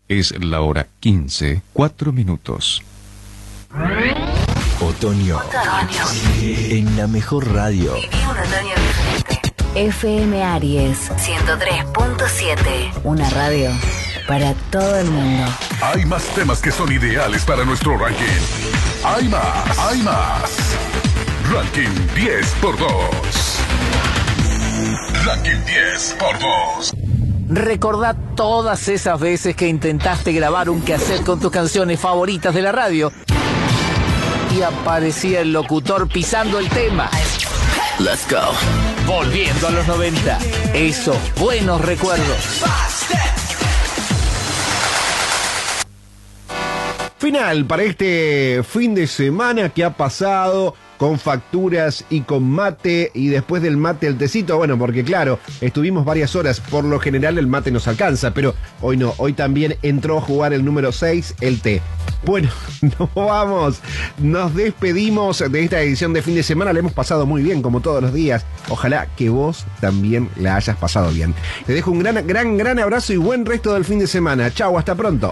Es la hora 15, 4 minutos. Otoño. En la mejor radio. Viví un otoño diferente. FM Aries 103.7. Una radio para todo el mundo. Hay más temas que son ideales para nuestro ranking. Hay más. Ranking 10x2. Ranking 10x2. Recordá todas esas veces que intentaste grabar un quehacer con tus canciones favoritas de la radio y aparecía el locutor pisando el tema. Let's go. Volviendo a los 90. Esos buenos recuerdos. Final para este fin de semana que ha pasado con facturas y con mate, y después del mate el tecito, bueno, porque claro, estuvimos varias horas, por lo general el mate nos alcanza, pero hoy no, hoy también entró a jugar el número 6, el té. Bueno, nos vamos, nos despedimos de esta edición de fin de semana, la hemos pasado muy bien como todos los días, ojalá que vos también la hayas pasado bien. Te dejo un gran abrazo y buen resto del fin de semana. Chau, hasta pronto.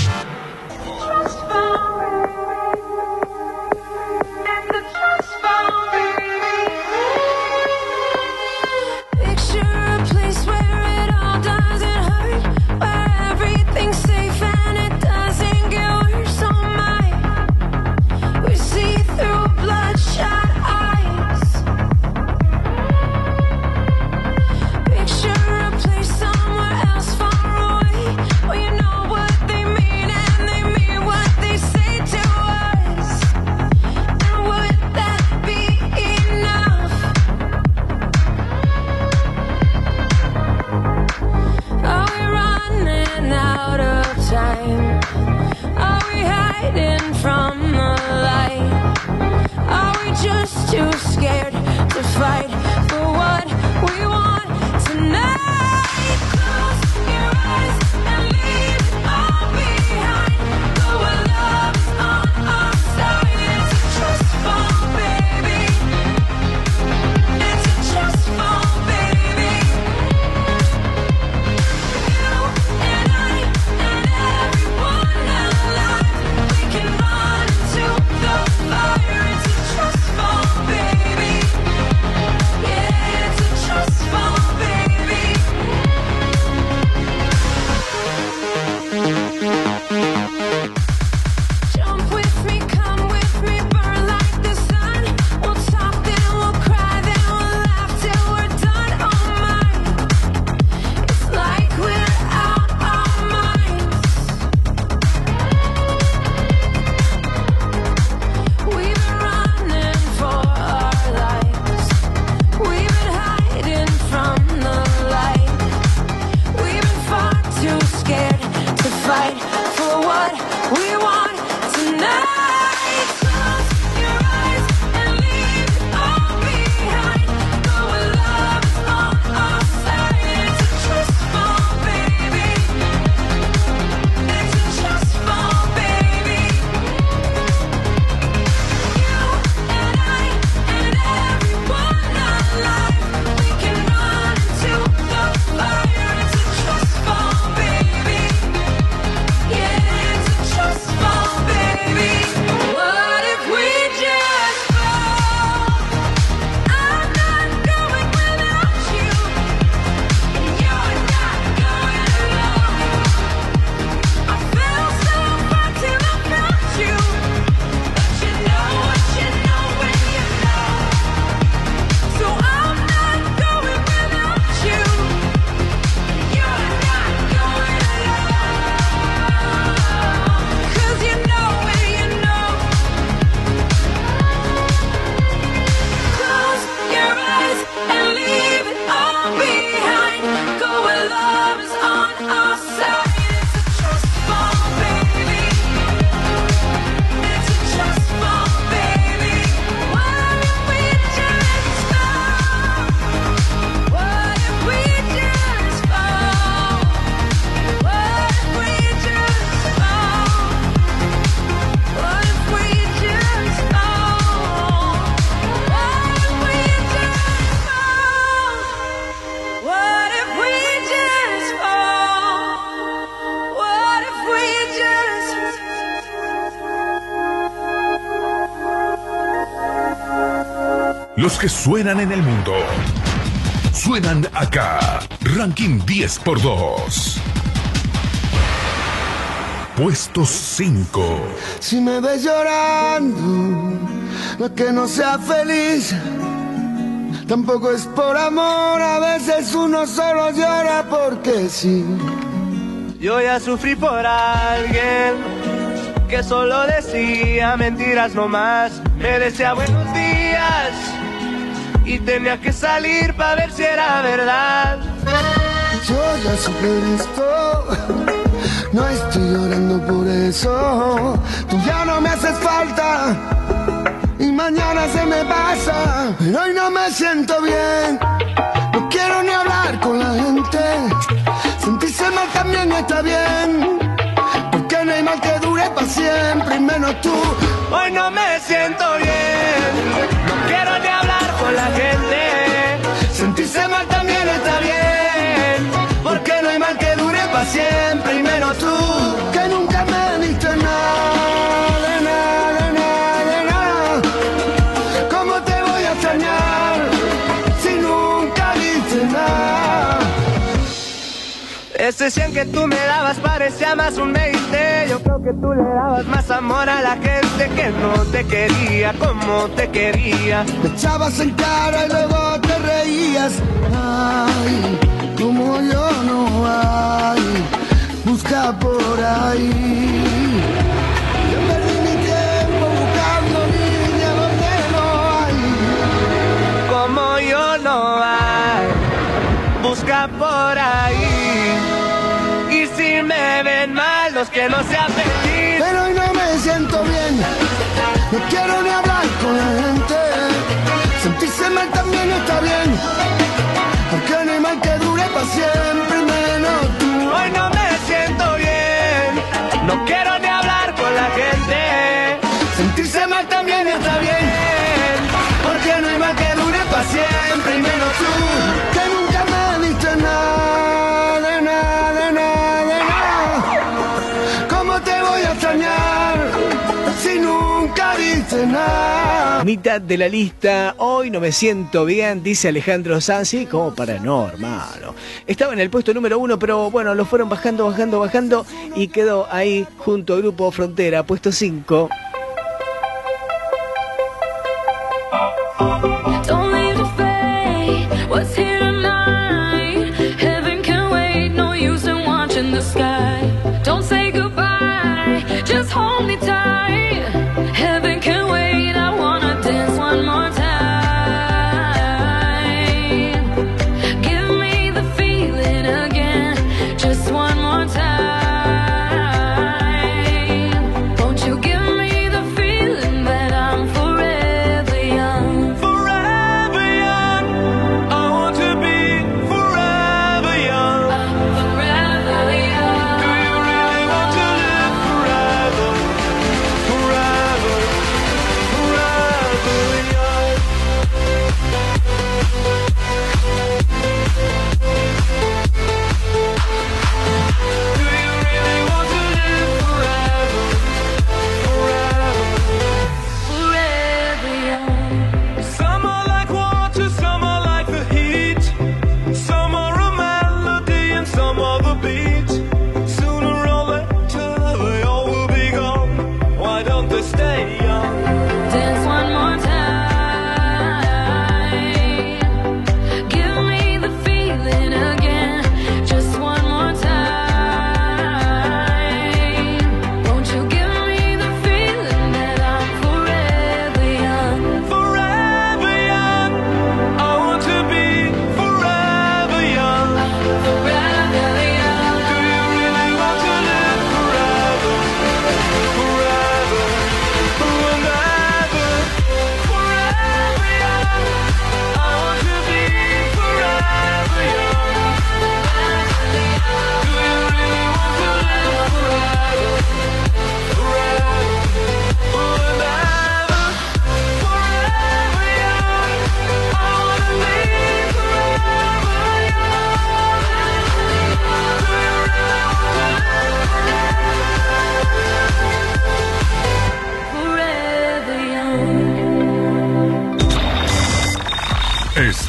Too scared to fight for what we want tonight. Close your eyes and leave it all behind. Go where love's on our side. It's a trust fall, baby. It's a trust fall, baby. You and I and everyone alive, we can run into the fire. It's a trust fall, baby. Yeah, it's a trust fall, baby. Jump with me, come with me, burn like the sun. We'll talk, then we'll cry, then we'll laugh till we're done. Oh my, it's like we're out our minds. We've been running for our lives. We've been hiding from the light. We've been far too scared to fight for what we want tonight. Close your eyes and leave it all behind. Go where love is on our side. It's a trust fall, baby. It's a trust fall, baby. You and I and everyone alive, we can run into the fire. It's a trust fall, baby. Yeah, it's a trust fall, baby. What if we just fall? I'm not going without you, and you're not going alone. I fell so far till I found you, but you know what you know when you know. So I'm not going without you, and you're not going alone. 'Cause you know when you know. Close your eyes and leave it all behind. Go where love is on our side. It's a trust fall, baby. It's a trust fall, baby. What if we just fall? What if we just fall? What if we just fall? What if we just fall? What if we just fall? What if we just fall? los que suenan en el mundo. Suenan acá. Ranking 10x2. Puesto 5. Si me ves llorando, no es que no sea feliz, tampoco es por amor, a veces uno solo llora porque sí. Yo ya sufrí por alguien que solo decía mentiras nomás, me decía buenos días y tenía que salir para ver si era verdad. Yo ya superé esto, no estoy llorando por eso. Tú ya no me haces falta y mañana se me pasa, pero hoy no me siento bien. No quiero ni hablar con la gente. Sentirse mal también está bien, porque no hay mal que dure para siempre, y menos tú. Hoy no me siento bien, no quiero ni hablar con la gente. Sentirse mal también está bien, porque no hay mal que dure para siempre, y menos tú, que nunca me diste nada, de nada, de nada, de nada. ¿Cómo te voy a extrañar si nunca diste nada? Ese 100 que tú me dabas parecía más un 20. Yo creo que tú le dabas más amor a la gente que no te quería como te quería. Me echabas en cara y luego te reías. Ay, como yo no hay, busca por ahí. Yo perdí mi tiempo buscando niña donde no hay. Como yo no hay, busca por ahí. Y si me ven mal, los que no sean feliz. Pero hoy no me siento bien, no quiero ni hablar con la gente. Sentirse mal también está bien, porque no hay mal que dure para siempre, menos tú. Hoy no me siento bien, no quiero ni hablar con la gente. Sentirse mal también está bien, porque no hay mal que dure para siempre, y menos tú, que nunca me diste nada, de nada, de nada, de nada. ¿Cómo te voy a extrañar si nunca diste nada? Mitad de la lista, hoy no me siento bien, dice Alejandro Sanz, sí, como para no, hermano. Estaba en el puesto número 1, pero bueno, lo fueron bajando y quedó ahí junto al Grupo Frontera, puesto 5. Don't leave to fade what's here tonight. Heaven can wait, no use in watching the sky. Don't say goodbye, just hold me tight. Heaven can wait, I wanna dance one more time. Give me the feeling again, just one more time. Won't you give me the feeling that I'm forever young? Forever young, I want to be forever young. I'm forever young.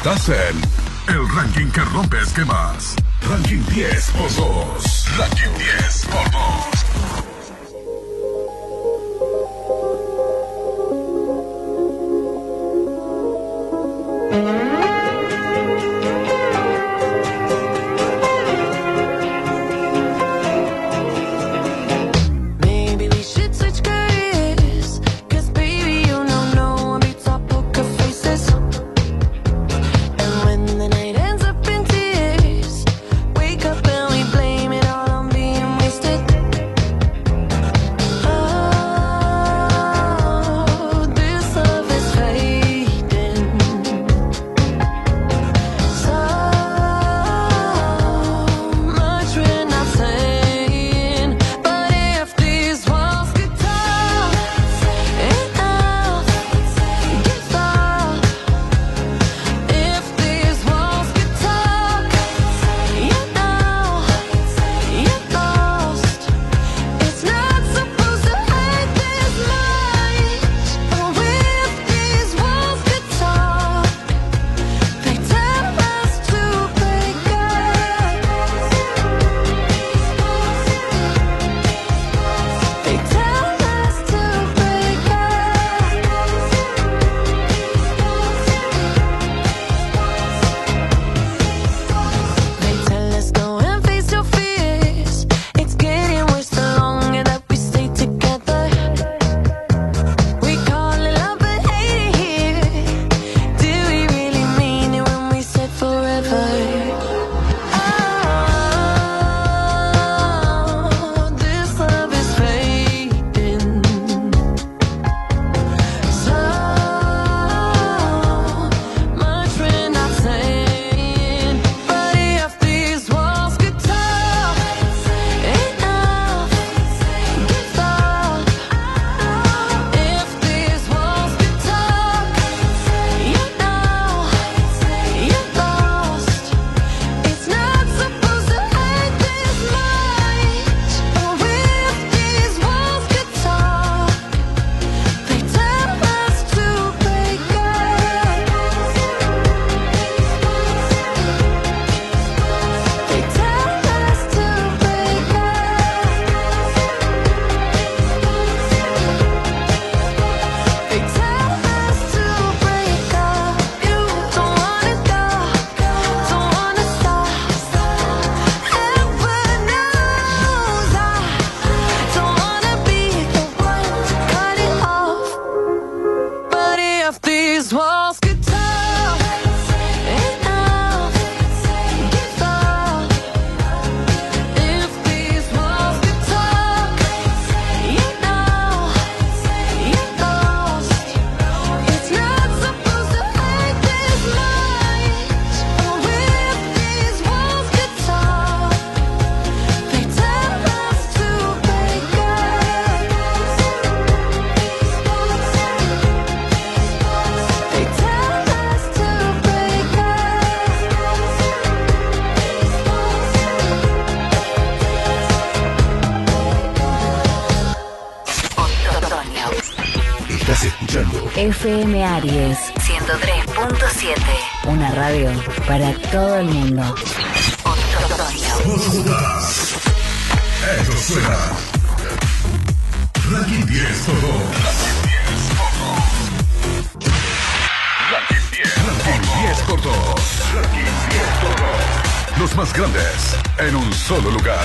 Estás en el ranking que rompe esquemas. Ranking 10 por 2. Ranking 10 por 2. Maybe we should switch careers, 'cause baby, you know I'll be top poker faces. And when the night ends up in tears, wake up and we blame it all on being wasted. Oh, this love is fading. So much we're not saying, but if these walls could talk, enough gives up. If these walls could talk, you know you're lost. It's not supposed to hurt this much. Oh, if these walls could talk, they tell us to break up. They tell us to break up. They tell us go and face your fears. It's getting worse the longer that we stay together. We call it love but hate it here. Do we really mean it when we said forever? Oh, this love is fading. So much we're not saying, but if these walls could talk, enough gives up. If these walls could talk, you know you're lost. It's not supposed to hurt this much. Oh, if these walls could talk, they tell us to break up. They tell us to break up. They tell us to break up. You don't wanna go, don't wanna stop. Heaven knows I don't wanna be the one to cut it off. But if these walls could talk, enough gives up. If these walls could talk, you know you're lost. It's not supposed to hurt this much. Oh, if these walls could talk, they tell us to break up. They tell us to break Otoño. Estás escuchando FM Aries 103.7. Una radio para todo el mundo. Otoño. Eso suena. Ranking 10 por 2. Ranking 10 por 2. Ranking 10 por 2. Los más grandes en un solo lugar.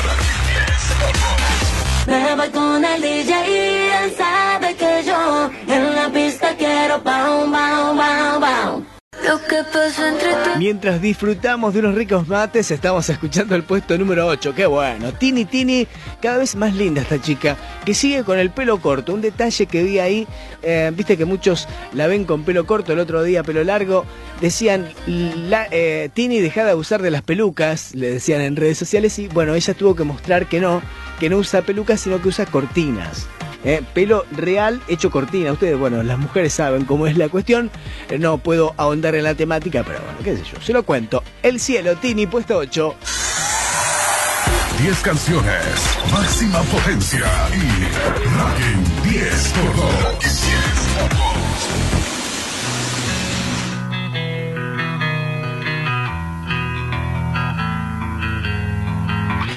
Me voy con el DJ y él sabe que yo en la pista quiero bam, bam, bam, bam. Lo que pasa entre tú. Mientras disfrutamos de unos ricos mates, estamos escuchando el puesto número 8. ¡Qué bueno! Tini Tini, cada vez más linda esta chica, que sigue con el pelo corto. Un detalle que vi ahí, viste que muchos la ven con pelo corto, el otro día pelo largo. Decían, Tini, deja de abusar de las pelucas, le decían en redes sociales. Y bueno, ella tuvo que mostrar que no usa pelucas, sino que usa cortinas. Pelo real hecho cortina. Ustedes, bueno, las mujeres saben cómo es la cuestión. No puedo ahondar en la temática, pero bueno, qué sé yo, se lo cuento. El cielo, Tini, puesto 8. 10 canciones, máxima potencia y ranking 10 por 2.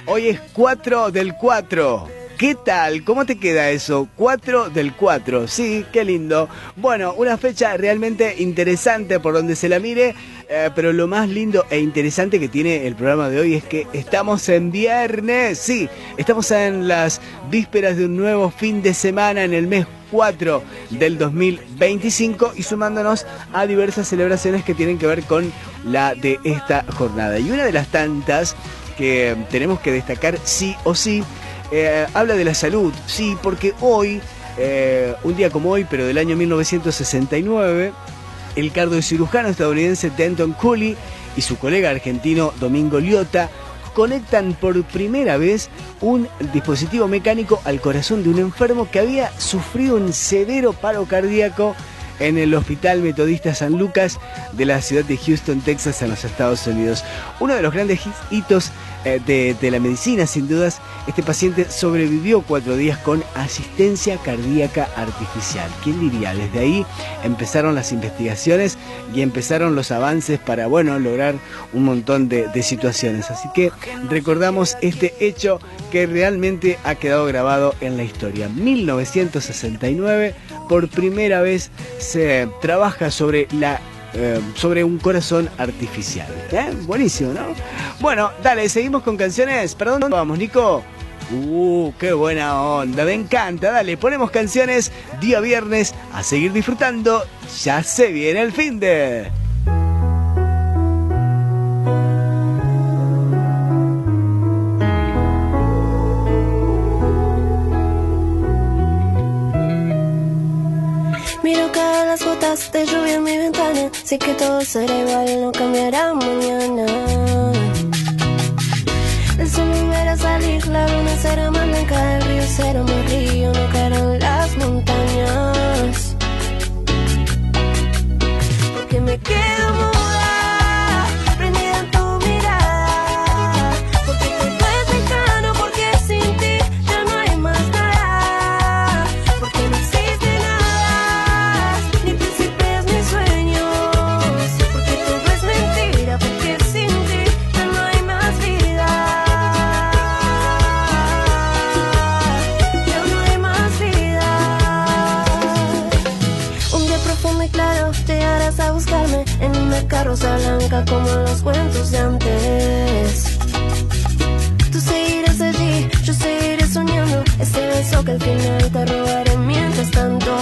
Hoy es 4 del 4. ¿Qué tal? ¿Cómo te queda eso? 4 del 4. Sí, qué lindo. Bueno, una fecha realmente interesante por donde se la mire, pero lo más lindo e interesante que tiene el programa de hoy es que estamos en viernes. Sí, estamos en las vísperas de un nuevo fin de semana en el mes 4 del 2025 y sumándonos a diversas celebraciones que tienen que ver con la de esta jornada. Y una de las tantas que tenemos que destacar sí o sí, habla de la salud, sí, porque hoy, un día como hoy, pero del año 1969, el cardiocirujano estadounidense Denton Cooley y su colega argentino Domingo Liotta conectan por primera vez un dispositivo mecánico al corazón de un enfermo que había sufrido un severo paro cardíaco en el Hospital Metodista San Lucas de la ciudad de Houston, Texas, en los Estados Unidos. Uno de los grandes hitos de la medicina, sin dudas. Este paciente sobrevivió 4 días con asistencia cardíaca artificial. ¿Quién diría? Desde ahí empezaron las investigaciones y empezaron los avances para, bueno, lograr un montón de situaciones. Así que recordamos este hecho que realmente ha quedado grabado en la historia. 1969, por primera vez se trabaja sobre un corazón artificial. Buenísimo, ¿no? Bueno, dale, seguimos con canciones. ¿Para dónde vamos, Nico? Qué buena onda, me encanta. Dale, ponemos canciones día viernes a seguir disfrutando. Ya se viene el finde. Miro caer las gotas de lluvia en mi ventana. Sé que todo será igual, no cambiará mañana. El sol volverá a salir, la luna será más blanca, el río será más río, no caerán las montañas. Porque me quedo muda, prendida en tu mirada. Porque todo es lejano, porque sin ti ya no hay más nada. Porque no existe nada, ni príncipes ni sueños. Porque todo es mentira, porque sin ti ya no hay más vida. Ya no hay más vida. Un día profundo y claro llegarás a buscarme en una carroza blanca como en los cuentos de antes. Tú seguirás allí, yo seguiré soñando ese beso que al final te robaré mientras tanto.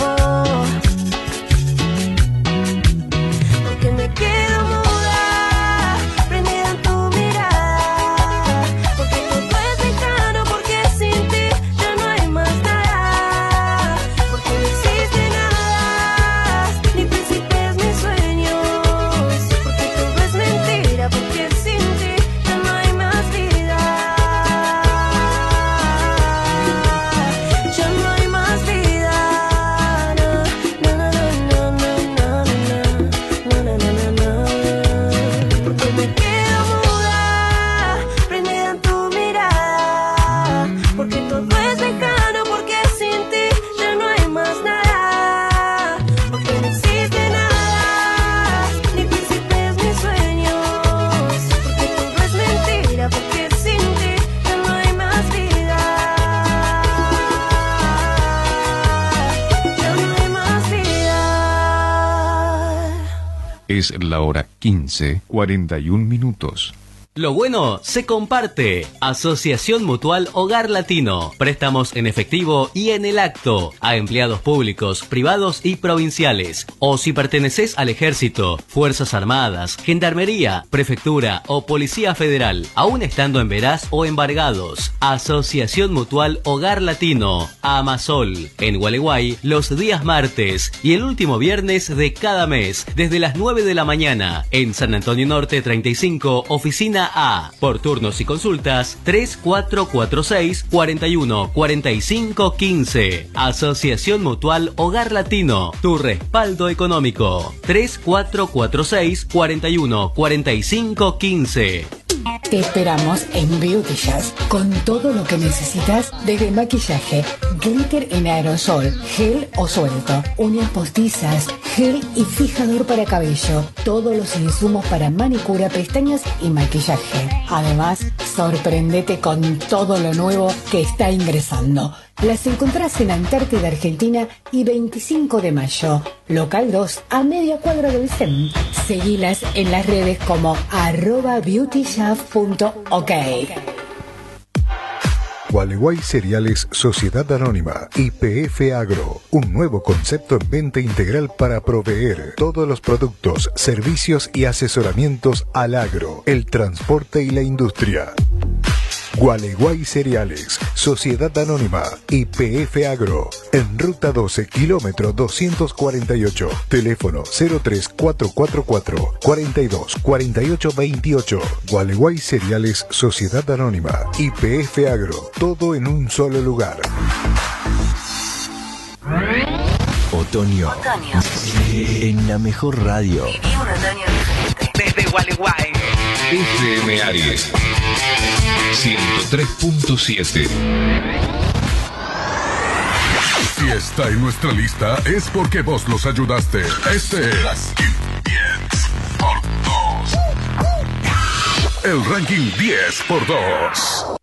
Porque me quedo muda, prendida en tu mirada. Porque todo es lejano, porque sin ti ya no hay más nada. Porque no existe nada, ni príncipes ni sueños. Porque todo es mentira, porque sin ti ya no hay más vida. Ya no hay más vida. Na, na, na, na, na, na, na, na, na, na, na. Porque me quedo muda, prendida en tu mirada. Porque todo es lejano, porque sin ti ya no hay más nada. Porque no existe nada, ni príncipes ni sueños. Porque todo es mentira, porque sin ti ya no hay más vida. Ya no hay más vida. Es la hora 15:41. Lo bueno se comparte. Asociación Mutual Hogar Latino. Préstamos en efectivo y en el acto a empleados públicos, privados y provinciales. O si perteneces al Ejército, Fuerzas Armadas, Gendarmería, Prefectura o Policía Federal, aún estando en veraz o embargados. Asociación Mutual Hogar Latino. Amasol. En Gualeguay, los días martes y el último viernes de cada mes, desde las 9 de la mañana. En San Antonio Norte 35, oficina A. Por turnos y consultas 3446 41 45 15. Asociación Mutual Hogar Latino. Tu respaldo económico. 3446 41 45 15. Te esperamos en Beauty Jazz con todo lo que necesitas desde maquillaje, glitter en aerosol, gel o suelto, uñas postizas, gel y fijador para cabello, todos los insumos para manicura, pestañas y maquillaje. Además, sorprendete con todo lo nuevo que está ingresando. Las encontrás en Antártida, Argentina y 25 de mayo, local 2, a media cuadra del CEM. Seguilas en las redes como @beautyshop.ok. Gualeguay Cereales Sociedad Anónima, YPF Agro, un nuevo concepto en venta integral para proveer todos los productos, servicios y asesoramientos al agro, el transporte y la industria. Gualeguay Cereales, Sociedad Anónima, YPF Agro, en Ruta 12, kilómetro 248, teléfono 03444 42 48 28. Gualeguay Cereales, Sociedad Anónima, YPF Agro, todo en un solo lugar. Otoño. En la mejor radio. Desde Gualeguay. FM Aries 103.7. Si está en nuestra lista es porque vos los ayudaste. Este es 10 por 2. El ranking 10 por 2.